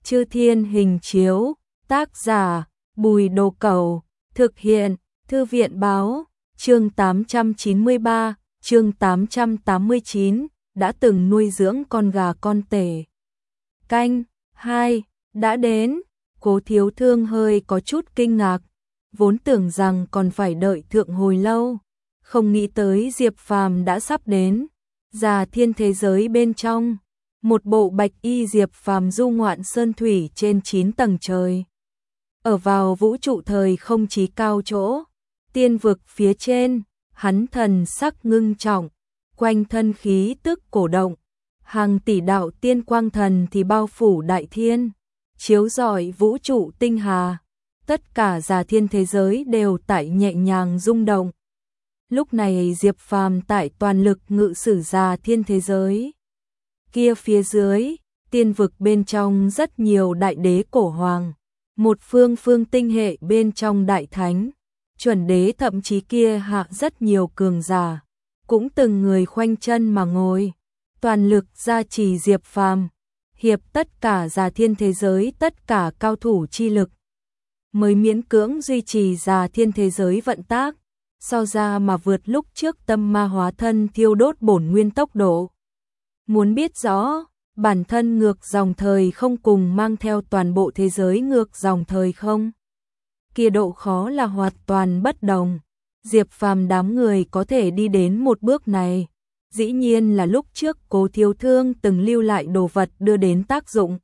Chư Thiên Hình Chiếu, tác giả, Bùi Đồ Cẩu, thực hiện, Thư viện Báo, chương 893, chương 889, đã từng nuôi dưỡng con gà con tể. Canh, 2, đã đến, Cố Thiếu Thương hơi có chút kinh ngạc, vốn tưởng rằng còn phải đợi thượng hồi lâu, không nghĩ tới Diệp Phàm đã sắp đến. Già thiên thế giới bên trong, một bộ bạch y Diệp Phàm du ngoạn sơn thủy trên 9 tầng trời. Ở vào vũ trụ thời không chí cao chỗ, tiên vực phía trên, hắn thần sắc ngưng trọng, quanh thân khí tức cổ động, hàng tỷ đạo tiên quang thần thì bao phủ đại thiên, chiếu rọi vũ trụ tinh hà, tất cả già thiên thế giới đều tại nhẹ nhàng rung động. Lúc này Diệp Phàm tại toàn lực ngự sử già thiên thế giới. Kia phía dưới, tiên vực bên trong rất nhiều đại đế cổ hoàng, một phương tinh hệ bên trong đại thánh, chuẩn đế thậm chí kia hạ rất nhiều cường giả, cũng từng người khoanh chân mà ngồi, toàn lực gia trì Diệp Phàm, hiệp tất cả già thiên thế giới tất cả cao thủ chi lực, mới miễn cưỡng duy trì già thiên thế giới vận tác, so ra mà vượt lúc trước tâm ma hóa thân thiêu đốt bổn nguyên tốc độ. Muốn biết rõ, bản thân ngược dòng thời không cùng mang theo toàn bộ thế giới ngược dòng thời không, kia độ khó là hoàn toàn bất đồng. Diệp Phàm đám người có thể đi đến một bước này, dĩ nhiên là lúc trước Cố Thiếu Thương từng lưu lại đồ vật đưa đến tác dụng.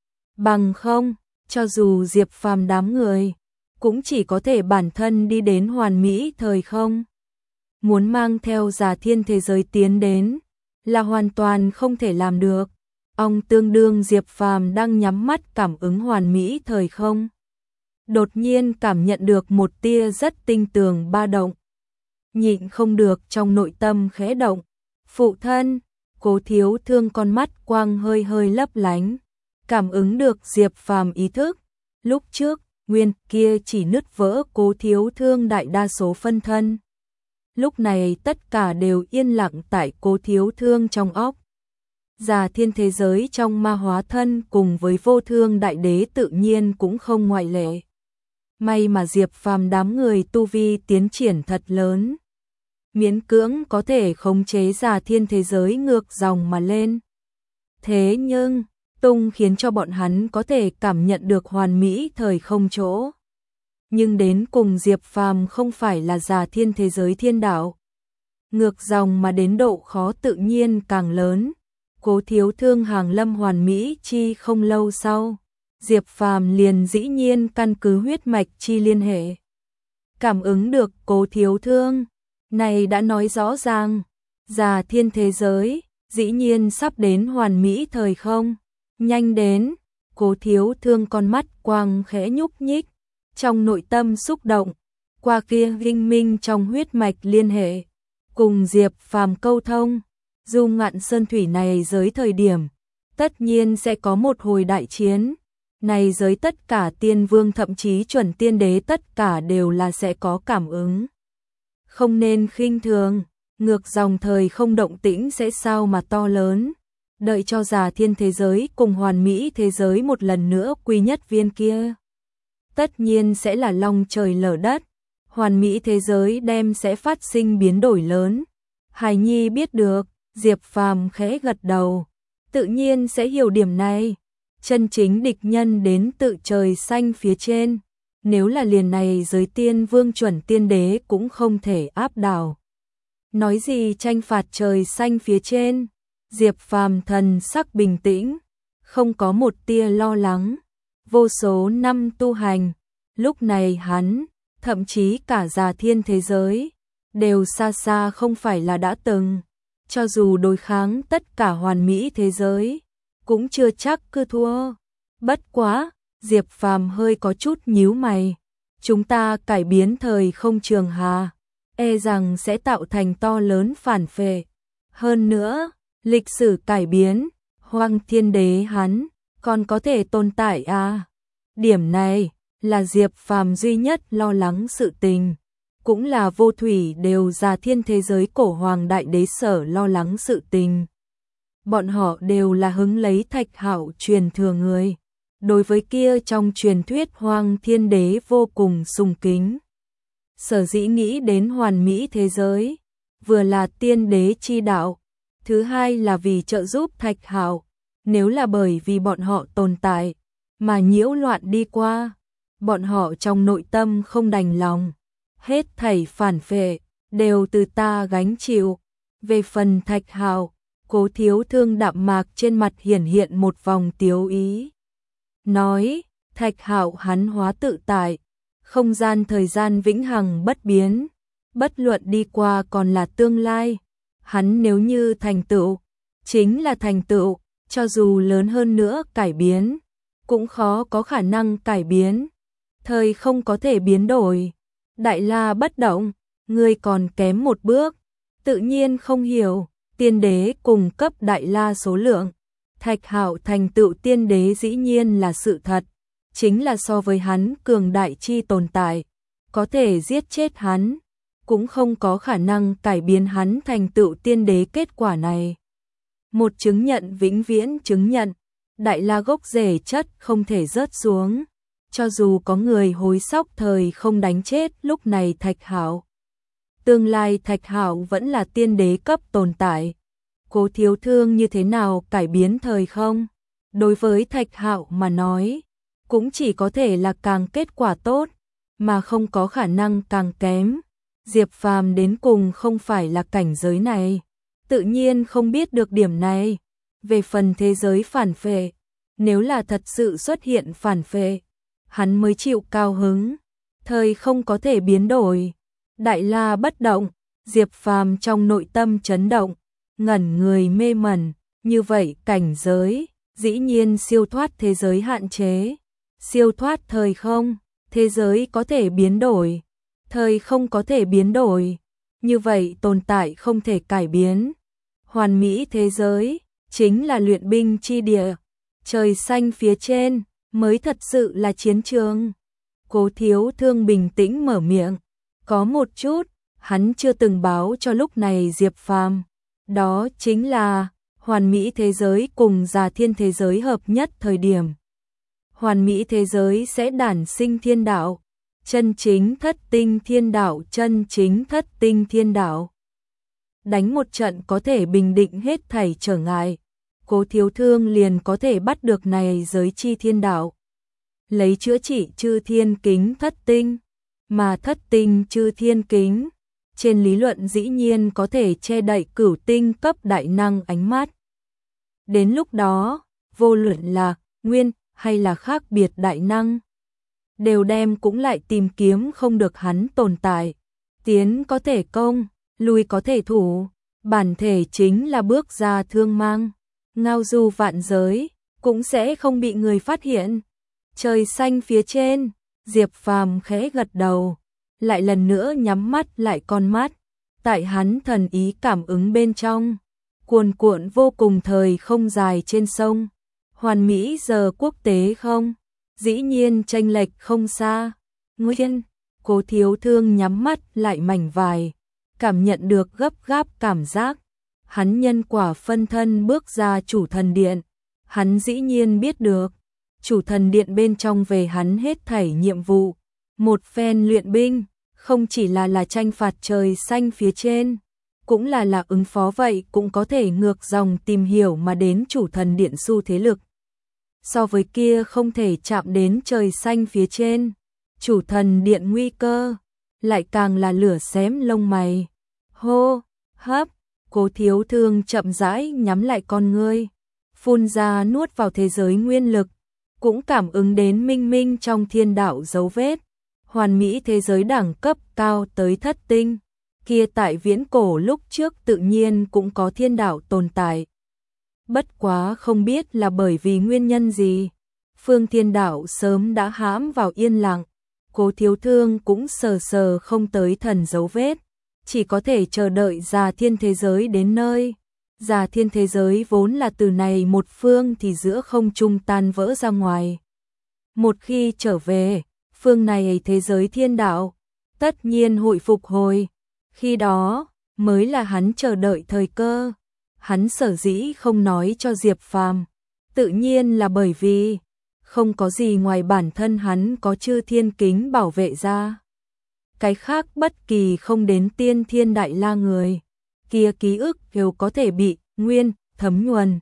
Bằng không, cho dù Diệp Phàm đám người cũng chỉ có thể bản thân đi đến hoàn mỹ thời không. Muốn mang theo già thiên thế giới tiến đến, là hoàn toàn không thể làm được. Ông tương đương Diệp Phàm đang nhắm mắt cảm ứng hoàn mỹ thời không. Đột nhiên cảm nhận được một tia rất tinh tường ba động. Nhịn không được trong nội tâm khẽ động. Phụ thân, Cố Thiếu Thương con mắt quang hơi hơi lấp lánh. Cảm ứng được Diệp Phàm ý thức. Lúc trước, nguyên kia chỉ nứt vỡ Cố Thiếu Thương đại đa số phân thân. Lúc này tất cả đều yên lặng tại Cố Thiếu Thương trong óc. Già thiên thế giới trong ma hóa thân cùng với vô thương đại đế tự nhiên cũng không ngoại lệ. May mà Diệp Phàm đám người tu vi tiến triển thật lớn, miễn cưỡng có thể khống chế già thiên thế giới ngược dòng mà lên. Thế nhưng tung khiến cho bọn hắn có thể cảm nhận được hoàn mỹ thời không chỗ. Nhưng đến cùng Diệp Phàm không phải là già thiên thế giới thiên đạo. Ngược dòng mà đến độ khó tự nhiên càng lớn. Cố Thiếu Thương hàng lâm hoàn mỹ chi không lâu sau, Diệp Phàm liền dĩ nhiên căn cứ huyết mạch chi liên hệ. Cảm ứng được Cố Thiếu Thương, này đã nói rõ ràng, già thiên thế giới, dĩ nhiên sắp đến hoàn mỹ thời không. Nhanh đến, Cố Thiếu Thương con mắt quang khẽ nhúc nhích, trong nội tâm xúc động, qua kia vinh minh trong huyết mạch liên hệ, cùng Diệp Phàm câu thông, du ngạn sơn thủy này giới thời điểm, tất nhiên sẽ có một hồi đại chiến, này giới tất cả tiên vương thậm chí chuẩn tiên đế tất cả đều là sẽ có cảm ứng. Không nên khinh thường, ngược dòng thời không động tĩnh sẽ sao mà to lớn. Đợi cho già thiên thế giới cùng hoàn mỹ thế giới một lần nữa quy nhất viên kia. Tất nhiên sẽ là long trời lở đất, hoàn mỹ thế giới đem sẽ phát sinh biến đổi lớn. Hải Nhi biết được, Diệp Phàm khẽ gật đầu, tự nhiên sẽ hiểu điểm này. Chân chính địch nhân đến tự trời xanh phía trên, nếu là liền này giới tiên vương chuẩn tiên đế cũng không thể áp đảo. Nói gì tranh phạt trời xanh phía trên. Diệp Phàm thần sắc bình tĩnh, không có một tia lo lắng. Vô số năm tu hành, lúc này hắn, thậm chí cả già thiên thế giới, đều xa xa không phải là đã từng. Cho dù đối kháng tất cả hoàn mỹ thế giới, cũng chưa chắc cứ thua. Bất quá, Diệp Phàm hơi có chút nhíu mày. Chúng ta cải biến thời không trường hà, e rằng sẽ tạo thành to lớn phản phệ. Hơn nữa, lịch sử cải biến, Hoang Thiên Đế hắn còn có thể tồn tại à? Điểm này là Diệp Phàm duy nhất lo lắng sự tình, cũng là vô thủy đều già thiên thế giới cổ hoàng đại đế sở lo lắng sự tình. Bọn họ đều là hứng lấy Thạch Hạo truyền thừa người, đối với kia trong truyền thuyết Hoang Thiên Đế vô cùng sùng kính. Sở dĩ nghĩ đến hoàn mỹ thế giới, vừa là tiên đế chi đạo, thứ hai là vì trợ giúp Thạch Hạo, nếu là bởi vì bọn họ tồn tại mà nhiễu loạn đi qua, bọn họ trong nội tâm không đành lòng, hết thảy phản phệ đều từ ta gánh chịu. Về phần Thạch Hạo, Cố Thiếu Thương đạm mạc trên mặt hiển hiện một vòng tiếu ý. Nói, Thạch Hạo hắn hóa tự tại, không gian thời gian vĩnh hằng bất biến, bất luận đi qua còn là tương lai, hắn nếu như thành tựu, chính là thành tựu, cho dù lớn hơn nữa cải biến, cũng khó có khả năng cải biến, thời không có thể biến đổi. Đại La bất động, ngươi còn kém một bước, tự nhiên không hiểu, tiên đế cùng cấp Đại La số lượng. Thạch Hạo thành tựu tiên đế dĩ nhiên là sự thật, chính là so với hắn cường đại chi tồn tại, có thể giết chết hắn, cũng không có khả năng cải biến hắn thành tựu tiên đế kết quả này. Một chứng nhận vĩnh viễn chứng nhận, Đại La gốc rễ chất không thể rớt xuống, cho dù có người hối sóc thời không đánh chết lúc này Thạch Hạo. Tương lai Thạch Hạo vẫn là tiên đế cấp tồn tại. Cố Thiếu Thương như thế nào cải biến thời không? Đối với Thạch Hạo mà nói, cũng chỉ có thể là càng kết quả tốt, mà không có khả năng càng kém. Diệp Phàm đến cùng không phải là cảnh giới này, tự nhiên không biết được điểm này. Về phần thế giới phản phệ, nếu là thật sự xuất hiện phản phệ, hắn mới chịu cao hứng. Thời không có thể biến đổi. Đại La bất động, Diệp Phàm trong nội tâm chấn động, ngẩn người mê mẩn, như vậy cảnh giới, dĩ nhiên siêu thoát thế giới hạn chế, siêu thoát thời không, thế giới có thể biến đổi, thời không có thể biến đổi, như vậy tồn tại không thể cải biến. Hoàn mỹ thế giới, chính là luyện binh chi địa, trời xanh phía trên, mới thật sự là chiến trường. Cố Thiếu Thương bình tĩnh mở miệng, có một chút, hắn chưa từng báo cho lúc này Diệp Phàm. Đó chính là hoàn mỹ thế giới cùng Già Thiên thế giới hợp nhất thời điểm. Hoàn mỹ thế giới sẽ đản sinh thiên đạo, chân chính thất tinh thiên đạo, chân chính thất tinh thiên đạo. Đánh một trận có thể bình định hết thảy trở ngại, Cố Thiếu Thương liền có thể bắt được này giới chi thiên đạo. Lấy chữa trị chư thiên kính thất tinh, mà thất tinh chư thiên kính, trên lý luận dĩ nhiên có thể che đậy cửu tinh cấp đại năng ánh mắt. Đến lúc đó, vô luận là nguyên hay là khác biệt đại năng, đều đem cũng lại tìm kiếm không được hắn tồn tại. Tiến có thể công, lui có thể thủ, bản thể chính là bước ra thương mang, ngao du vạn giới, cũng sẽ không bị người phát hiện. Trời xanh phía trên, Diệp Phàm khẽ gật đầu, lại lần nữa nhắm mắt lại con mắt, tại hắn thần ý cảm ứng bên trong, cuồn cuộn vô cùng thời không dài trên sông, hoàn mỹ giờ quốc tế không, dĩ nhiên chênh lệch không xa. Nguyên, Cố Thiếu Thương nhắm mắt lại mảnh vài, cảm nhận được gấp gáp cảm giác, hắn nhân quả phân thân bước ra chủ thần điện, hắn dĩ nhiên biết được, chủ thần điện bên trong về hắn hết thảy nhiệm vụ, một phen luyện binh, không chỉ là tranh phạt trời xanh phía trên, cũng là ứng phó vậy cũng có thể ngược dòng tìm hiểu mà đến chủ thần điện xu thế lực. So với kia không thể chạm đến trời xanh phía trên, chủ thần điện nguy cơ, lại càng là lửa xém lông mày. Hô, hấp, Cố Thiếu Thương chậm rãi nhắm lại con ngươi, phun ra nuốt vào thế giới nguyên lực, cũng cảm ứng đến minh minh trong thiên đạo dấu vết. Hoàn mỹ thế giới đẳng cấp cao tới thất tinh, kia tại viễn cổ lúc trước tự nhiên cũng có thiên đạo tồn tại. Bất quá không biết là bởi vì nguyên nhân gì, phương thiên đạo sớm đã hãm vào yên lặng, Cố Thiếu Thương cũng sờ sờ không tới thần dấu vết, chỉ có thể chờ đợi Già Thiên thế giới đến nơi. Già Thiên thế giới vốn là từ này một phương thì giữa không trung tan vỡ ra ngoài. Một khi trở về, phương này thế giới thiên đạo, tất nhiên hội phục hồi, khi đó mới là hắn chờ đợi thời cơ. Hắn sở dĩ không nói cho Diệp Phàm, tự nhiên là bởi vì không có gì ngoài bản thân hắn có chư thiên kính bảo vệ ra. Cái khác bất kỳ không đến tiên thiên đại la người, kia ký ức đều có thể bị nguyên thấm nhuần.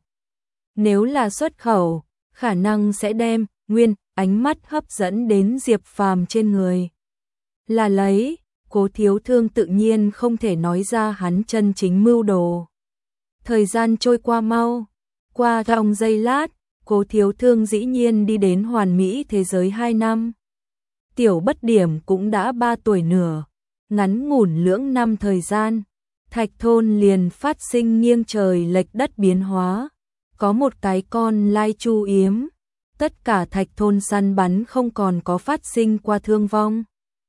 Nếu là xuất khẩu, khả năng sẽ đem nguyên ánh mắt hấp dẫn đến Diệp Phàm trên người. Là lấy, Cố Thiếu Thương tự nhiên không thể nói ra hắn chân chính mưu đồ. Thời gian trôi qua mau, qua trong giây lát, Cố Thiếu Thương dĩ nhiên đi đến hoàn mỹ thế giới 2 năm. Tiểu Bất Điểm cũng đã 3 tuổi nửa, ngắn ngủn lưỡng năm thời gian, Thạch Thôn liền phát sinh nghiêng trời lệch đất biến hóa. Có một cái con lai chu yếm, tất cả Thạch Thôn săn bắn không còn có phát sinh qua thương vong,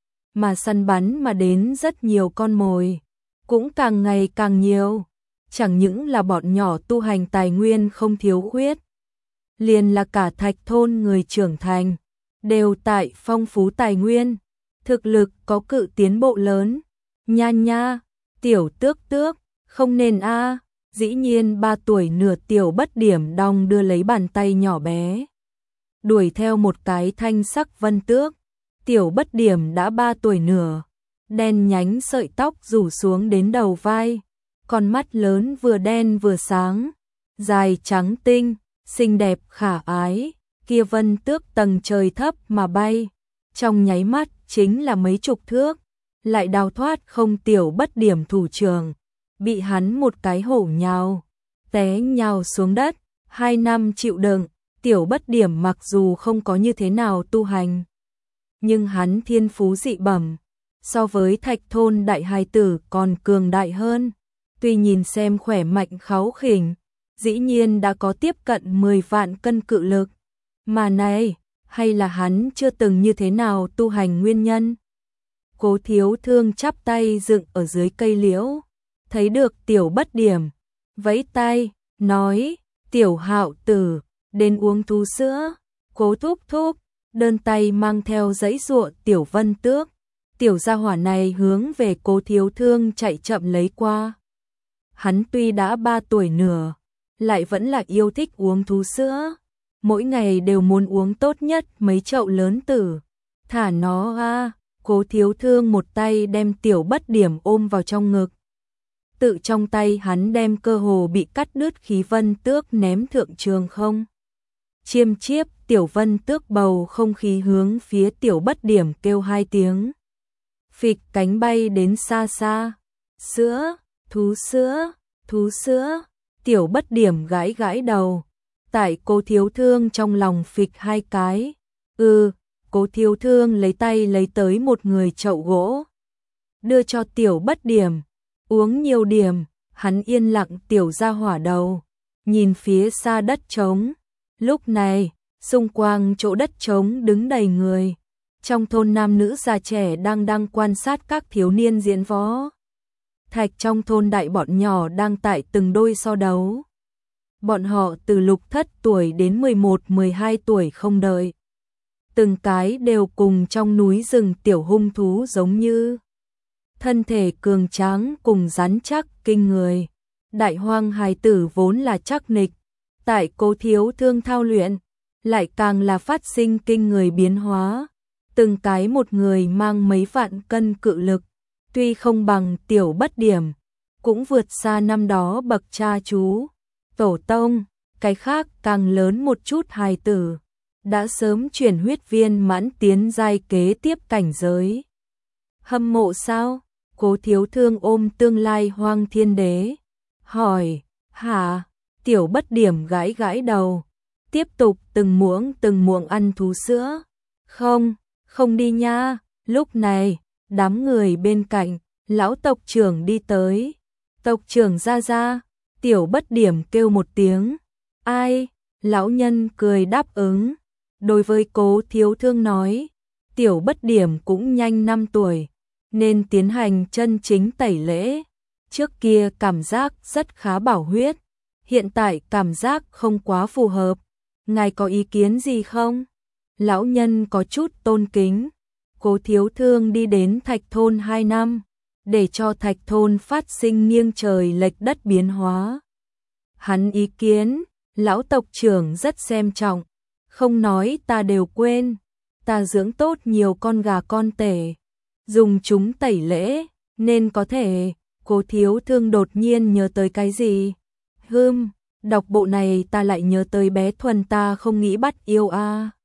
mà săn bắn mà đến rất nhiều con mồi, cũng càng ngày càng nhiều. Chẳng những là bọn nhỏ tu hành tài nguyên không thiếu khuyết, liền là cả Thạch Thôn người trưởng thành, đều tại phong phú tài nguyên, thực lực có cự tiến bộ lớn. Nha nha, Tiểu Tước Tước, không nên a. Dĩ nhiên 3 tuổi nửa Tiểu Bất Điểm đong đưa lấy bàn tay nhỏ bé, đuổi theo một cái thanh sắc vân tước. Tiểu Bất Điểm đã 3 tuổi nửa, đen nhánh sợi tóc rủ xuống đến đầu vai, con mắt lớn vừa đen vừa sáng, dài trắng tinh, xinh đẹp khả ái. Kia vân tước tầng trời thấp mà bay, trong nháy mắt chính là mấy chục thước, lại đào thoát không Tiểu Bất Điểm thủ trưởng, bị hắn một cái hổ nhào, té nhào xuống đất. 2 năm chịu đựng, Tiểu Bất Điểm mặc dù không có như thế nào tu hành, nhưng hắn thiên phú dị bẩm, so với Thạch Thôn đại hài tử còn cường đại hơn. Tuy nhìn xem khỏe mạnh kháu khỉnh, dĩ nhiên đã có tiếp cận 10 vạn cân cự lực, mà này, hay là hắn chưa từng như thế nào tu hành nguyên nhân. Cố Thiếu Thương chắp tay dựng ở dưới cây liễu, thấy được Tiểu Bất Điểm, vẫy tay, nói, Tiểu Hạo Tử, đến uống thú sữa. Cố Thúc Thúc, đơn tay mang theo giấy giụa Tiểu Vân Tước. Tiểu gia hỏa này hướng về Cố Thiếu Thương chạy chậm lấy qua. Hắn tuy đã 3 tuổi nửa, lại vẫn là yêu thích uống thú sữa, mỗi ngày đều muốn uống tốt nhất mấy chậu lớn tử. Thả nó a. Cố Thiếu Thương một tay đem Tiểu Bất Điểm ôm vào trong ngực, tự trong tay hắn đem cơ hồ bị cắt đứt khí vân tước ném thượng trường không. Chiêm chiếp, Tiểu Vân Tước bầu không khí hướng phía Tiểu Bất Điểm kêu 2 tiếng, phịch cánh bay đến xa xa. Sữa, thú sữa, thú sữa. Tiểu Bất Điểm gãi gãi đầu, tại Cố Thiếu Thương trong lòng phịch 2 cái. Cố Thiếu Thương lấy tay lấy tới một người chậu gỗ, đưa cho Tiểu Bất Điểm, uống nhiều điểm. Hắn yên lặng tiểu ra hỏa đầu, nhìn phía xa đất trống. Lúc này, xung quanh chỗ đất trống đứng đầy người. Trong thôn nam nữ già trẻ đang quan sát các thiếu niên diễn võ. Thạch trong thôn đại bọn nhỏ đang tại từng đôi so đấu. Bọn họ từ lục thất tuổi đến 11-12 tuổi không đợi. Từng cái đều cùng trong núi rừng tiểu hung thú giống như. Thân thể cường tráng cùng rắn chắc kinh người. Đại hoang hài tử vốn là chắc nịch, tại Cố Thiếu Thương thao luyện, lại càng là phát sinh kinh người biến hóa. Từng cái một người mang mấy vạn cân cự lực, tuy không bằng Tiểu Bất Điểm, cũng vượt xa năm đó bậc cha chú, tổ tông. Cái khác càng lớn một chút hài tử, đã sớm chuyển huyết viên mãn tiến giai kế tiếp cảnh giới. Hâm mộ sao? Cố Thiếu Thương ôm tương lai Hoang Thiên Đế, hỏi, hả? Tiểu Bất Điểm gãi gãi đầu, tiếp tục từng muỗng ăn thú sữa. Không đi nha. Lúc này, đám người bên cạnh, lão tộc trưởng đi tới. Tộc trưởng ra. Tiểu Bất Điểm kêu một tiếng, ai? Lão nhân cười đáp ứng. Đối với Cố Thiếu Thương nói, Tiểu Bất Điểm cũng nhanh 5 tuổi, nên tiến hành chân chính tẩy lễ. Trước kia cảm giác rất khá bảo huyết, hiện tại cảm giác không quá phù hợp. Ngài có ý kiến gì không? Lão nhân có chút tôn kính. Cố Thiếu Thương đi đến Thạch Thôn 2 năm, để cho Thạch Thôn phát sinh nghiêng trời lệch đất biến hóa. Hắn ý kiến, lão tộc trưởng rất xem trọng, Không nói ta đều quên, ta dưỡng tốt nhiều con gà con tể, dùng chúng tẩy lễ, nên có thể. Cố Thiếu Thương đột nhiên nhớ tới cái gì? Đọc bộ này ta lại nhớ tới bé Thuần ta không nghĩ bắt yêu a.